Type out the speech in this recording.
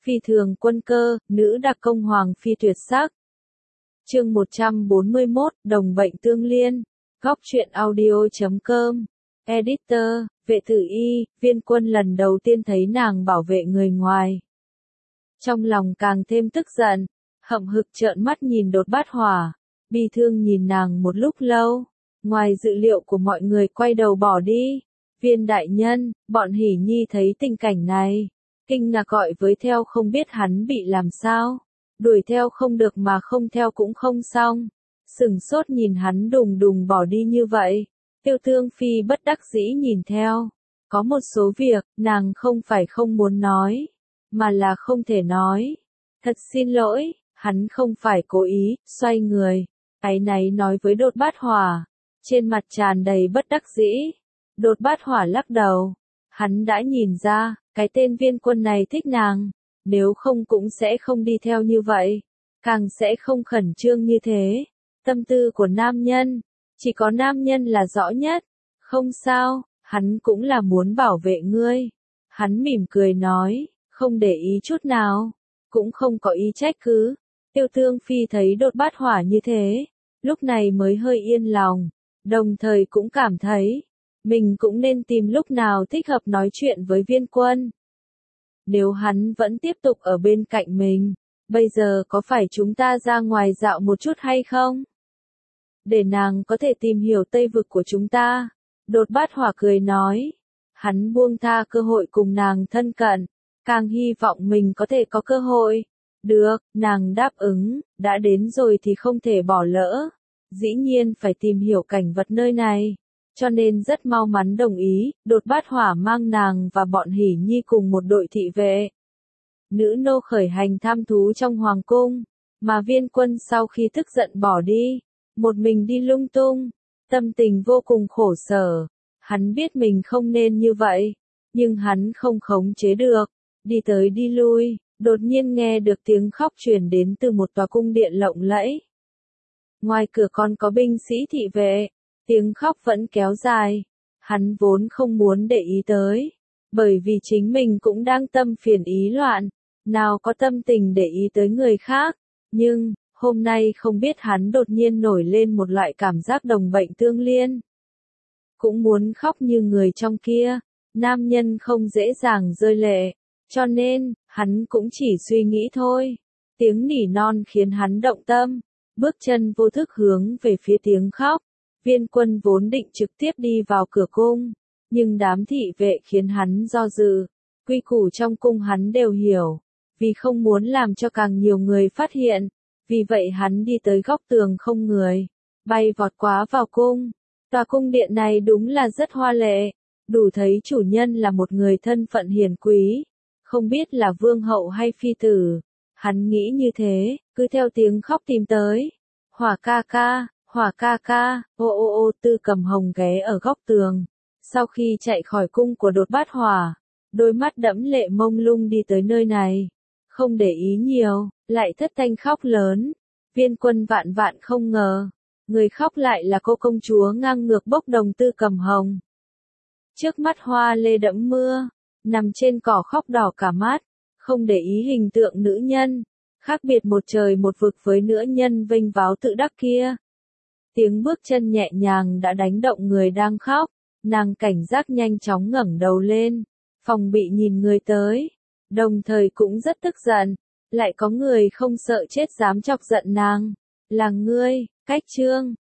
Phi thường quân cơ, nữ đặc công hoàng phi tuyệt sắc. Chương 141, đồng bệnh tương liên. Góc truyện audio.com. Editor, Vệ Tử Y, Viên Quân lần đầu tiên thấy nàng bảo vệ người ngoài. Trong lòng càng thêm tức giận, hậm hực trợn mắt nhìn Đột Bát Hỏa, bi thương nhìn nàng một lúc lâu. Ngoài dự liệu của mọi người quay đầu bỏ đi. Viên đại nhân, bọn Hỉ Nhi thấy tình cảnh này, kinh ngạc gọi với theo không biết hắn bị làm sao. Đuổi theo không được mà không theo cũng không xong. Sửng sốt nhìn hắn đùng đùng bỏ đi như vậy. Tiêu Tương Phi bất đắc dĩ nhìn theo. Có một số việc, nàng không phải không muốn nói, mà là không thể nói. Thật xin lỗi, hắn không phải cố ý, xoay người. Áy náy nói với Đột Bát Hỏa. Trên mặt tràn đầy bất đắc dĩ. Đột Bát Hỏa lắc đầu. Hắn đã nhìn ra, cái tên Viên Quân này thích nàng. Nếu không cũng sẽ không đi theo như vậy. Càng sẽ không khẩn trương như thế. Tâm tư của nam nhân, chỉ có nam nhân là rõ nhất. Không sao, hắn cũng là muốn bảo vệ ngươi. Hắn mỉm cười nói, không để ý chút nào. Cũng không có ý trách cứ. Tiêu Tương Phi thấy Đột Bát Hỏa như thế. Lúc này mới hơi yên lòng. Đồng thời cũng cảm thấy, mình cũng nên tìm lúc nào thích hợp nói chuyện với Viên Quân. Nếu hắn vẫn tiếp tục ở bên cạnh mình, bây giờ có phải chúng ta ra ngoài dạo một chút hay không? Để nàng có thể tìm hiểu Tây vực của chúng ta. Đột Bát Hỏa cười nói. Hắn buông tha cơ hội cùng nàng thân cận, càng hy vọng mình có thể có cơ hội. Được, nàng đáp ứng, đã đến rồi thì không thể bỏ lỡ. Dĩ nhiên phải tìm hiểu cảnh vật nơi này. Cho nên rất mau mắn đồng ý, Đột Bát Hỏa mang nàng và bọn Hỉ Nhi cùng một đội thị vệ. Nữ nô khởi hành tham thú trong hoàng cung, mà Viên Quân sau khi tức giận bỏ đi, một mình đi lung tung, tâm tình vô cùng khổ sở. Hắn biết mình không nên như vậy, nhưng hắn không khống chế được, đi tới đi lui, đột nhiên nghe được tiếng khóc truyền đến từ một tòa cung điện lộng lẫy. Ngoài cửa còn có binh sĩ thị vệ, tiếng khóc vẫn kéo dài. Hắn vốn không muốn để ý tới, bởi vì chính mình cũng đang tâm phiền ý loạn, nào có tâm tình để ý tới người khác. Nhưng, hôm nay không biết hắn đột nhiên nổi lên một loại cảm giác đồng bệnh tương liên. Cũng muốn khóc như người trong kia, nam nhân không dễ dàng rơi lệ, cho nên, hắn cũng chỉ suy nghĩ thôi. Tiếng nỉ non khiến hắn động tâm. Bước chân vô thức hướng về phía tiếng khóc. Viên Quân vốn định trực tiếp đi vào cửa cung, nhưng đám thị vệ khiến hắn do dự. Quy củ trong cung hắn đều hiểu, vì không muốn làm cho càng nhiều người phát hiện. Vì vậy hắn đi tới góc tường không người, bay vọt quá vào cung. Tòa cung điện này đúng là rất hoa lệ, đủ thấy chủ nhân là một người thân phận hiền quý, không biết là vương hậu hay phi tử. Hắn nghĩ như thế, cứ theo tiếng khóc tìm tới. Hỏa ca ca, ô, Tư Cầm Hồng ghé ở góc tường. Sau khi chạy khỏi cung của Đột Bát Hỏa, đôi mắt đẫm lệ mông lung đi tới nơi này. Không để ý nhiều, lại thất thanh khóc lớn. Viên Quân vạn vạn không ngờ, người khóc lại là cô công chúa ngang ngược bốc đồng Tư Cầm Hồng. Trước mắt hoa lê đẫm mưa, nằm trên cỏ khóc đỏ cả mắt, không để ý hình tượng nữ nhân. Khác biệt một trời một vực với nữ nhân vênh váo tự đắc kia. Tiếng bước chân nhẹ nhàng đã đánh động người đang khóc. Nàng cảnh giác nhanh chóng ngẩng đầu lên, phòng bị nhìn người tới. Đồng thời cũng rất tức giận, lại có người không sợ chết dám chọc giận nàng. Là ngươi, Cách Trương.